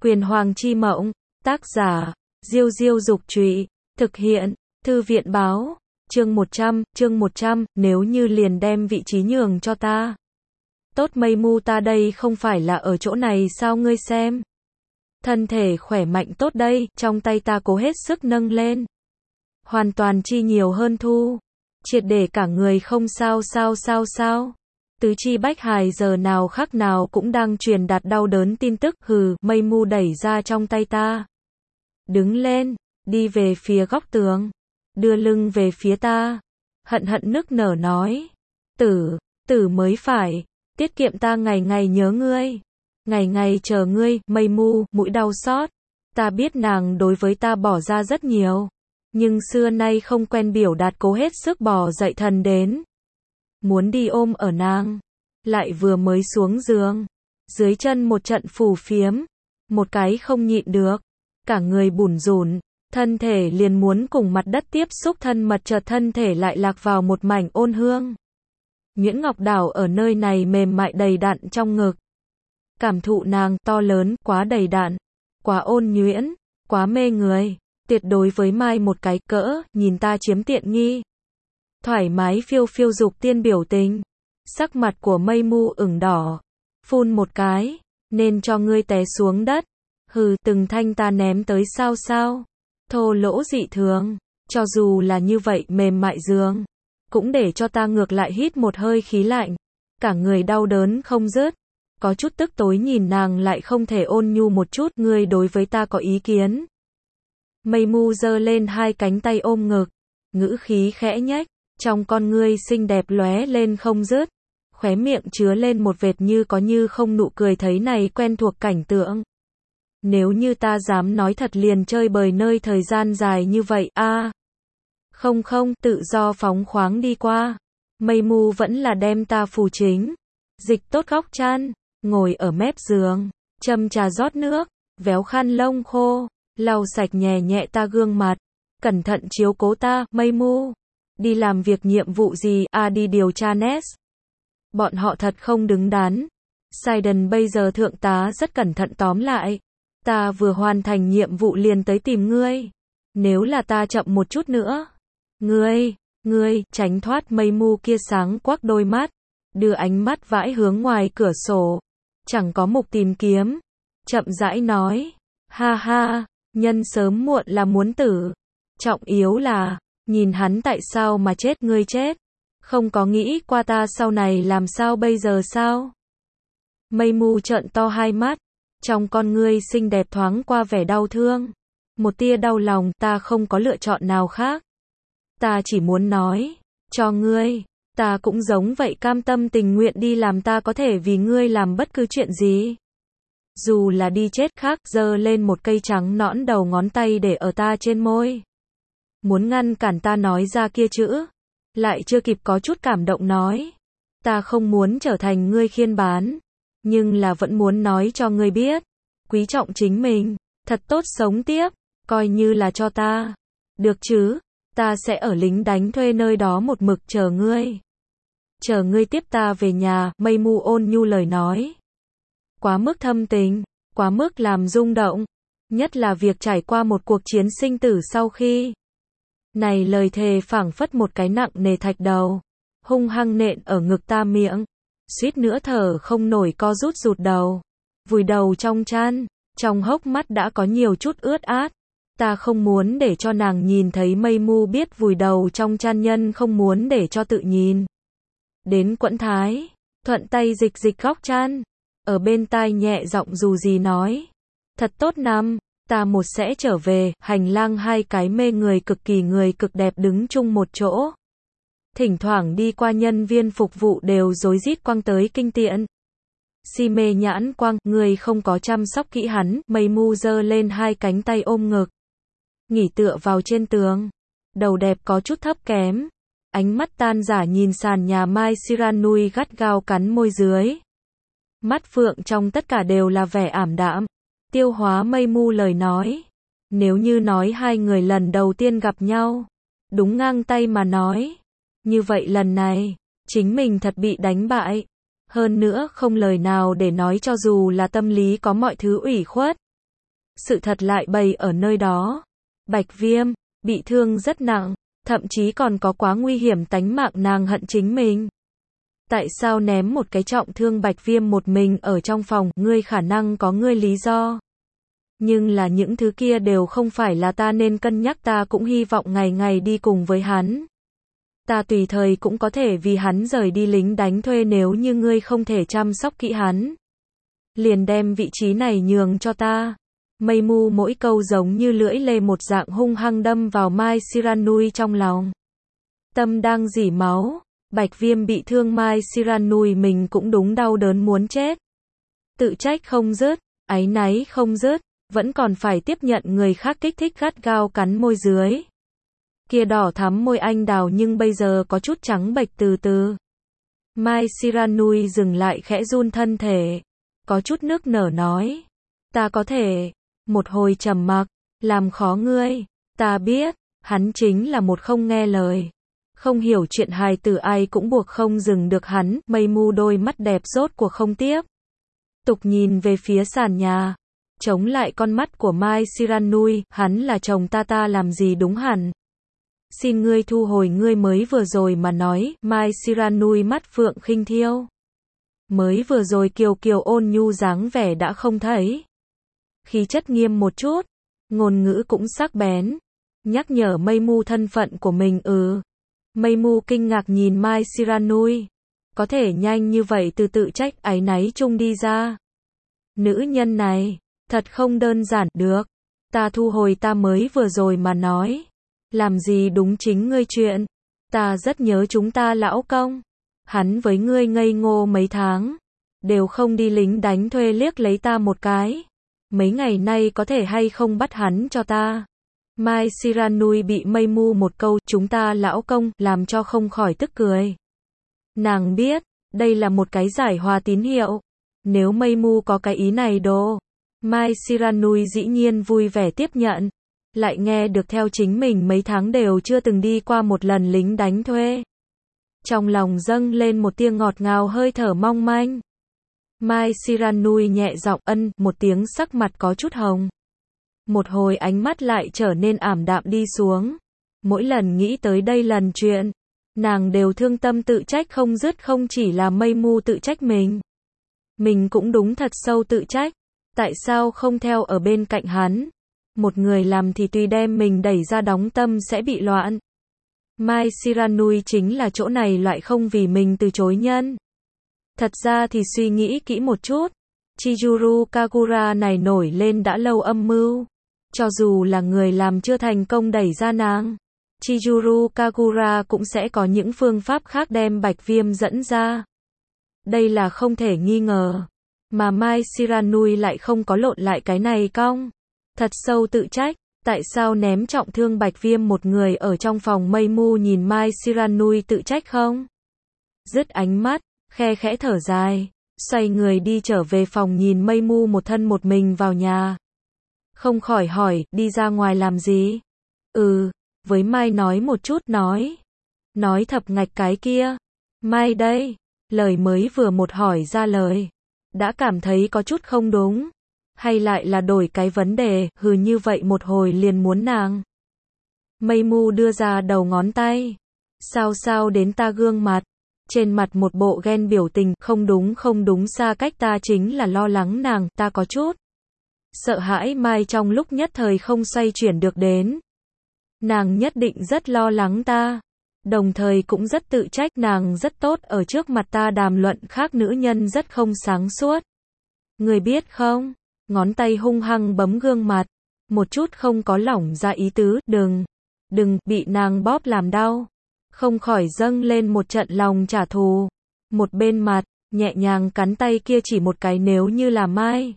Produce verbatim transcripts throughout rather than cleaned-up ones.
Quyền Hoàng chi mộng, tác giả, Diêu Diêu Dục Trụy, thực hiện, Thư viện Báo, chương một trăm, chương một trăm, nếu như liền đem vị trí nhường cho ta. Tốt Mây Mu, ta đây không phải là ở chỗ này sao ngươi xem. Thân thể khỏe mạnh tốt đây, trong tay ta cố hết sức nâng lên. Hoàn toàn chi nhiều hơn thu. Triệt để cả người không sao sao sao sao. Tứ chi bách hài giờ nào khắc nào cũng đang truyền đạt đau đớn tin tức, hừ, Mây Mu đẩy ra trong tay ta. Đứng lên, đi về phía góc tường, đưa lưng về phía ta, hận hận nức nở nói. Tử, tử mới phải, tiết kiệm ta ngày ngày nhớ ngươi, ngày ngày chờ ngươi, Mây Mu, mũi đau xót. Ta biết nàng đối với ta bỏ ra rất nhiều, nhưng xưa nay không quen biểu đạt, cố hết sức bỏ dậy thần đến. Muốn đi ôm ở nàng, lại vừa mới xuống giường, dưới chân một trận phù phiếm, một cái không nhịn được, cả người bủn rủn, thân thể liền muốn cùng mặt đất tiếp xúc thân mật, chợt thân thể lại lạc vào một mảnh ôn hương. Nguyễn Ngọc Đảo ở nơi này mềm mại đầy đặn trong ngực. Cảm thụ nàng to lớn, quá đầy đặn, quá ôn nhuyễn, quá mê người, tuyệt đối với mai một cái cỡ, nhìn ta chiếm tiện nghi. Thoải mái phiêu phiêu dục tiên biểu tình. Sắc mặt của Mây Mu ửng đỏ, phun một cái, nên cho ngươi té xuống đất. Hừ, từng thanh ta ném tới sao sao. Thô lỗ dị thường, cho dù là như vậy mềm mại giường, cũng để cho ta ngược lại hít một hơi khí lạnh, cả người đau đớn không dứt. Có chút tức tối nhìn nàng lại không thể ôn nhu một chút, ngươi đối với ta có ý kiến. Mây Mu giơ lên hai cánh tay ôm ngực, ngữ khí khẽ nhếch, trong con ngươi xinh đẹp lóe lên không dứt, khóe miệng chứa lên một vệt như có như không nụ cười, thấy này quen thuộc cảnh tượng. Nếu như ta dám nói thật liền chơi bời nơi thời gian dài như vậy, a à, không không, tự do phóng khoáng đi qua. Mây Mu vẫn là đem ta phù chính, dịch tốt góc chăn, ngồi ở mép giường, châm trà rót nước, véo khăn lông khô, lau sạch nhẹ nhẹ ta gương mặt, cẩn thận chiếu cố ta. Mây Mu, đi làm việc nhiệm vụ gì? À, đi điều tra Ness. Bọn họ thật không đứng đắn. Sidon bây giờ thượng tá rất cẩn thận, tóm lại, ta vừa hoàn thành nhiệm vụ liền tới tìm ngươi. Nếu là ta chậm một chút nữa, ngươi, ngươi, tránh thoát. Mây Mu kia sáng quắc đôi mắt, đưa ánh mắt vãi hướng ngoài cửa sổ, chẳng có mục tìm kiếm, chậm rãi nói, ha ha, nhân sớm muộn là muốn tử, trọng yếu là, nhìn hắn tại sao mà chết. Ngươi chết, không có nghĩ qua ta sau này làm sao bây giờ sao? Mây Mu trợn to hai mắt, trong con ngươi xinh đẹp thoáng qua vẻ đau thương, một tia đau lòng. Ta không có lựa chọn nào khác, ta chỉ muốn nói cho ngươi, ta cũng giống vậy, cam tâm tình nguyện đi làm, ta có thể vì ngươi làm bất cứ chuyện gì, dù là đi chết. Khác giơ lên một cây trắng nõn đầu ngón tay để ở ta trên môi, muốn ngăn cản ta nói ra kia chữ, lại chưa kịp có chút cảm động nói, ta không muốn trở thành ngươi khiên bán, nhưng là vẫn muốn nói cho ngươi biết, quý trọng chính mình, thật tốt sống tiếp, coi như là cho ta, được chứ? Ta sẽ ở lính đánh thuê nơi đó một mực chờ ngươi, chờ ngươi tiếp ta về nhà. Mây Mu ôn nhu lời nói, quá mức thâm tình, quá mức làm rung động, nhất là việc trải qua một cuộc chiến sinh tử sau khi. Này lời thề phảng phất một cái nặng nề thạch đầu, hung hăng nện ở ngực ta, miệng suýt nữa thở không nổi, co rút rụt đầu, vùi đầu trong chăn, trong hốc mắt đã có nhiều chút ướt át. Ta không muốn để cho nàng nhìn thấy. Mây Mu biết vùi đầu trong chăn nhân không muốn để cho tự nhìn đến quẫn thái, thuận tay dịch dịch góc chăn, ở bên tai nhẹ giọng dù gì nói, thật tốt năm, ta một sẽ trở về. Hành lang hai cái mê người cực kỳ người cực đẹp đứng chung một chỗ, thỉnh thoảng đi qua nhân viên phục vụ đều rối rít quăng tới kinh tiện, si mê nhãn quang. Người không có chăm sóc kỹ hắn. Mây Mu giơ lên hai cánh tay ôm ngực, nghỉ tựa vào trên tường, đầu đẹp có chút thấp kém, ánh mắt tan giả nhìn sàn nhà Mai Siranui, gắt gao cắn môi dưới, mắt phượng trong tất cả đều là vẻ ảm đạm. Tiêu hóa Mây Mu lời nói, nếu như nói hai người lần đầu tiên gặp nhau, đúng ngang tay mà nói, như vậy lần này, chính mình thật bị đánh bại. Hơn nữa không lời nào để nói, cho dù là tâm lý có mọi thứ ủy khuất, sự thật lại bày ở nơi đó. Bạch Viêm, bị thương rất nặng, thậm chí còn có quá nguy hiểm tánh mạng nàng hận chính mình. Tại sao ném một cái trọng thương Bạch Viêm một mình ở trong phòng, ngươi khả năng có ngươi lý do. Nhưng là những thứ kia đều không phải là ta nên cân nhắc, ta cũng hy vọng ngày ngày đi cùng với hắn. Ta tùy thời cũng có thể vì hắn rời đi lính đánh thuê, nếu như ngươi không thể chăm sóc kỹ hắn. Liền đem vị trí này nhường cho ta. Mây Mu mỗi câu giống như lưỡi lê một dạng hung hăng đâm vào Mai Shiranui trong lòng. Tâm đang rỉ máu, Bạch Viêm bị thương, Mai Shiranui mình cũng đúng đau đớn muốn chết. Tự trách không dứt, áy náy không dứt, vẫn còn phải tiếp nhận người khác kích thích gắt gao cắn môi dưới. Kia đỏ thắm môi anh đào nhưng bây giờ có chút trắng bệch từ từ. Mai Shiranui dừng lại khẽ run thân thể, có chút nước nở nói. Ta có thể, một hồi trầm mặc, làm khó ngươi, ta biết, hắn chính là một không nghe lời. Không hiểu chuyện hài tử ai cũng buộc không dừng được hắn, Mây Mu đôi mắt đẹp rốt cuộc không tiếp tục nhìn về phía sàn nhà, chống lại con mắt của Mai Shiranui, hắn là chồng ta, ta làm gì đúng hẳn. Xin ngươi thu hồi ngươi mới vừa rồi mà nói, Mai Shiranui mắt phượng khinh thiêu. Mới vừa rồi kiều kiều ôn nhu dáng vẻ đã không thấy. Khí chất nghiêm một chút, ngôn ngữ cũng sắc bén, nhắc nhở Mây Mu thân phận của mình. Ừ. Mây Mu kinh ngạc nhìn Mai Shiranui, có thể nhanh như vậy từ tự trách áy náy chung đi ra. Nữ nhân này, thật không đơn giản, được. Ta thu hồi ta mới vừa rồi mà nói. Làm gì đúng chính ngươi chuyện. Ta rất nhớ chúng ta lão công. Hắn với ngươi ngây ngô mấy tháng, đều không đi lính đánh thuê liếc lấy ta một cái. Mấy ngày nay có thể hay không bắt hắn cho ta. Mai Shiranui bị Mây Mu một câu chúng ta lão công làm cho không khỏi tức cười. Nàng biết, đây là một cái giải hòa tín hiệu. Nếu Mây Mu có cái ý này đồ, Mai Shiranui dĩ nhiên vui vẻ tiếp nhận. Lại nghe được theo chính mình mấy tháng đều chưa từng đi qua một lần lính đánh thuê. Trong lòng dâng lên một tia ngọt ngào hơi thở mong manh. Mai Shiranui nhẹ giọng ân một tiếng, sắc mặt có chút hồng. Một hồi ánh mắt lại trở nên ảm đạm đi xuống. Mỗi lần nghĩ tới đây lần chuyện, nàng đều thương tâm tự trách không dứt, không chỉ là Mây Mu tự trách mình. Mình cũng đúng thật sâu tự trách. Tại sao không theo ở bên cạnh hắn? Một người làm thì tùy đem mình đẩy ra đóng tâm sẽ bị loạn. Mai Shiranui chính là chỗ này loại không vì mình từ chối nhân. Thật ra thì suy nghĩ kỹ một chút, Chizuru Kagura này nổi lên đã lâu âm mưu. Cho dù là người làm chưa thành công đẩy ra nàng, Chizuru Kagura cũng sẽ có những phương pháp khác đem Bạch Viêm dẫn ra. Đây là không thể nghi ngờ. Mà Mai Shiranui lại không có lộn lại cái này cong. Thật sâu tự trách, tại sao ném trọng thương Bạch Viêm một người ở trong phòng. Mây Mu nhìn Mai Shiranui tự trách không dứt ánh mắt, khe khẽ thở dài, xoay người đi trở về phòng, nhìn Mây Mu một thân một mình vào nhà. Không khỏi hỏi, đi ra ngoài làm gì? Ừ, với Mai nói một chút, nói. Nói thập ngạch cái kia. Mai đây, lời mới vừa một hỏi ra lời, đã cảm thấy có chút không đúng. Hay lại là đổi cái vấn đề, hừ như vậy một hồi liền muốn nàng. Mây Mu đưa ra đầu ngón tay. Sao sao đến ta gương mặt. Trên mặt một bộ ghen biểu tình, không đúng không đúng, xa cách ta chính là lo lắng nàng, ta có chút sợ hãi Mai trong lúc nhất thời không xoay chuyển được đến. Nàng nhất định rất lo lắng ta. Đồng thời cũng rất tự trách, nàng rất tốt ở trước mặt ta đàm luận khác nữ nhân rất không sáng suốt. Người biết không? Ngón tay hung hăng bấm gương mặt, một chút không có lỏng ra ý tứ, đừng, đừng, bị nàng bóp làm đau. Không khỏi dâng lên một trận lòng trả thù. Một bên mặt, nhẹ nhàng cắn tay kia chỉ một cái, nếu như là Mai,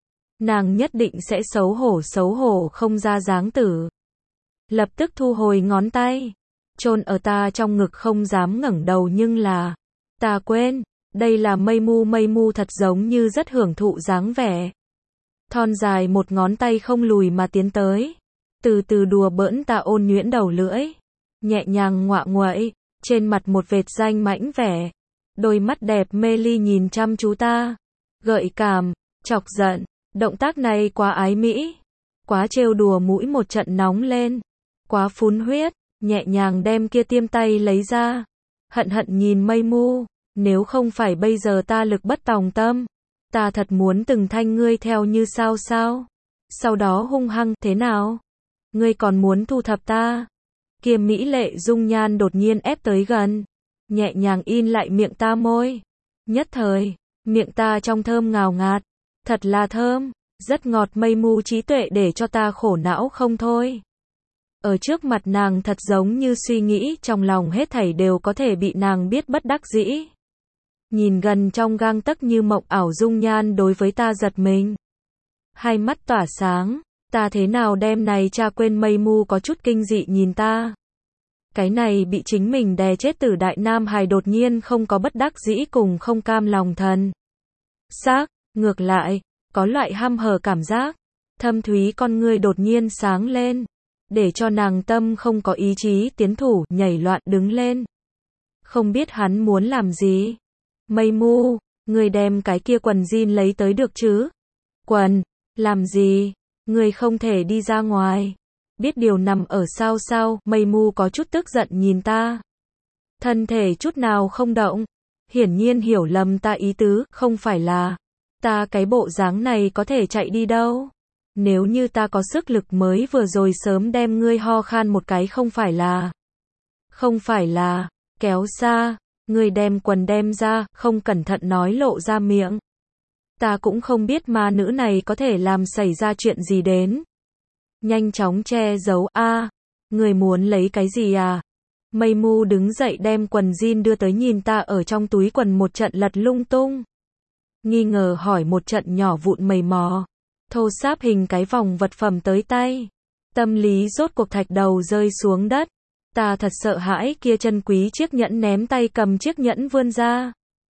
nàng nhất định sẽ xấu hổ xấu hổ không ra dáng tử. Lập tức thu hồi ngón tay, chôn ở ta trong ngực không dám ngẩng đầu, nhưng là, ta quên, đây là Mây Mu. Mây Mu thật giống như rất hưởng thụ dáng vẻ. Thon dài một ngón tay không lùi mà tiến tới, từ từ đùa bỡn ta, ôn nhuyễn đầu lưỡi, nhẹ nhàng ngoạ nguậy, trên mặt một vệt danh mãnh vẻ, đôi mắt đẹp mê ly nhìn chăm chú ta, gợi cảm, chọc giận, động tác này quá ái mỹ, quá trêu đùa mũi một trận nóng lên, quá phún huyết, nhẹ nhàng đem kia tiêm tay lấy ra, hận hận nhìn Mây Mu, nếu không phải bây giờ ta lực bất tòng tâm, ta thật muốn từng thanh ngươi theo như sao sao, sau đó hung hăng, thế nào? Ngươi còn muốn thu thập ta? Kia mỹ lệ dung nhan đột nhiên ép tới gần, nhẹ nhàng in lại miệng ta môi, nhất thời, miệng ta trong thơm ngào ngạt, thật là thơm, rất ngọt. Mây Mu trí tuệ để cho ta khổ não không thôi. Ở trước mặt nàng thật giống như suy nghĩ trong lòng hết thảy đều có thể bị nàng biết bất đắc dĩ. Nhìn gần trong gang tấc như mộng ảo dung nhan đối với ta giật mình. Hai mắt tỏa sáng, ta thế nào đem này cha quên. Mây Mu có chút kinh dị nhìn ta. Cái này bị chính mình đè chết tử đại nam hài đột nhiên không có bất đắc dĩ cùng không cam lòng thần xác, ngược lại, có loại hăm hở cảm giác, thâm thúy con ngươi đột nhiên sáng lên, để cho nàng tâm không có ý chí tiến thủ, nhảy loạn đứng lên. Không biết hắn muốn làm gì. Mây Mu, ngươi đem cái kia quần jean lấy tới được chứ? Quần, làm gì? Ngươi không thể đi ra ngoài. Biết điều nằm ở sao sao, Mây Mu có chút tức giận nhìn ta. Thân thể chút nào không động. Hiển nhiên hiểu lầm ta ý tứ, không phải là ta cái bộ dáng này có thể chạy đi đâu. Nếu như ta có sức lực mới vừa rồi sớm đem ngươi ho khan một cái, không phải là Không phải là kéo xa, ngươi đem quần đem ra, không cẩn thận nói lộ ra miệng. Ta cũng không biết ma nữ này có thể làm xảy ra chuyện gì đến. Nhanh chóng che giấu. A, người muốn lấy cái gì à? Mây Mu đứng dậy đem quần jean đưa tới, nhìn ta ở trong túi quần một trận lật lung tung. Nghi ngờ hỏi một trận, nhỏ vụn mầy mò, thô sáp hình cái vòng vật phẩm tới tay. Tâm lý rốt cuộc thạch đầu rơi xuống đất. Ta thật sợ hãi, kia chân quý chiếc nhẫn ném tay cầm chiếc nhẫn vươn ra.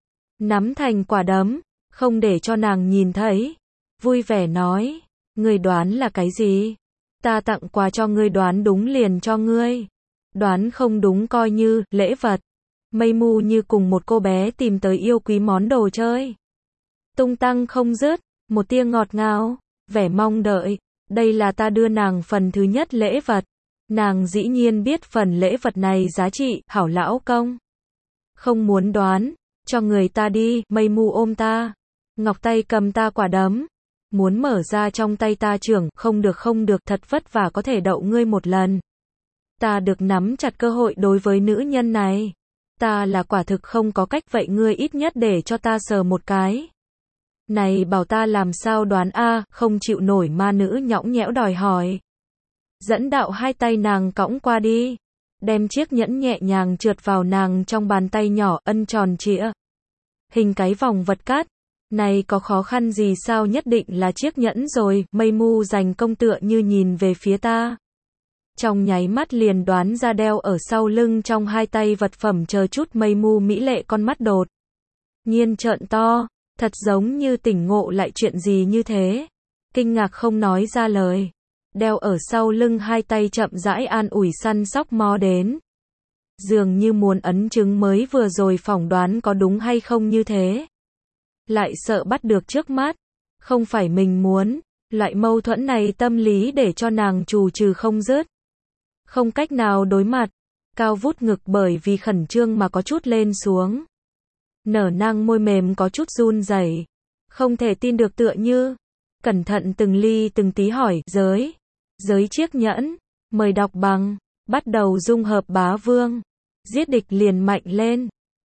Nắm thành quả đấm, không để cho nàng nhìn thấy. Vui vẻ nói, ngươi đoán là cái gì? Ta tặng quà cho ngươi, đoán đúng liền cho ngươi. Đoán không đúng coi như lễ vật. Mây Mu như cùng một cô bé tìm tới yêu quý món đồ chơi. Tung tăng không dứt, một tia ngọt ngào, vẻ mong đợi. Đây là ta đưa nàng phần thứ nhất lễ vật. Nàng dĩ nhiên biết phần lễ vật này giá trị, hảo lão công. Không muốn đoán, cho người ta đi. Mây Mu ôm ta, ngọc tay cầm ta quả đấm, muốn mở ra trong tay ta trưởng, không được không được, thật vất vả có thể đậu ngươi một lần. Ta được nắm chặt cơ hội đối với nữ nhân này. Ta là quả thực không có cách, vậy ngươi ít nhất để cho ta sờ một cái. Này bảo ta làm sao đoán a, không chịu nổi ma nữ nhõng nhẽo đòi hỏi. Dẫn đạo hai tay nàng cõng qua đi, đem chiếc nhẫn nhẹ nhàng trượt vào nàng trong bàn tay nhỏ, ân tròn trịa. Hình cái vòng vật cát, này có khó khăn gì sao, nhất định là chiếc nhẫn rồi. Mây Mu dành công tựa như nhìn về phía ta. Trong nháy mắt liền đoán ra đeo ở sau lưng trong hai tay vật phẩm chờ chút. Mây Mu mỹ lệ con mắt đột nhiên trợn to, thật giống như tỉnh ngộ lại chuyện gì như thế. Kinh ngạc không nói ra lời. Đeo ở sau lưng hai tay chậm rãi an ủi săn sóc mò đến. Dường như muốn ấn chứng mới vừa rồi phỏng đoán có đúng hay không như thế. Lại sợ bắt được trước mắt. Không phải mình muốn. Loại mâu thuẫn này tâm lý để cho nàng trù trừ không dứt. Không cách nào đối mặt. Cao vút ngực bởi vì khẩn trương mà có chút lên xuống. Nở nang môi mềm có chút run rẩy. Không thể tin được tựa như. Cẩn thận từng ly từng tí hỏi, giới. Giới chiếc nhẫn. Mời đọc bằng. Bắt đầu dung hợp bá vương. Giết địch liền mạnh lên.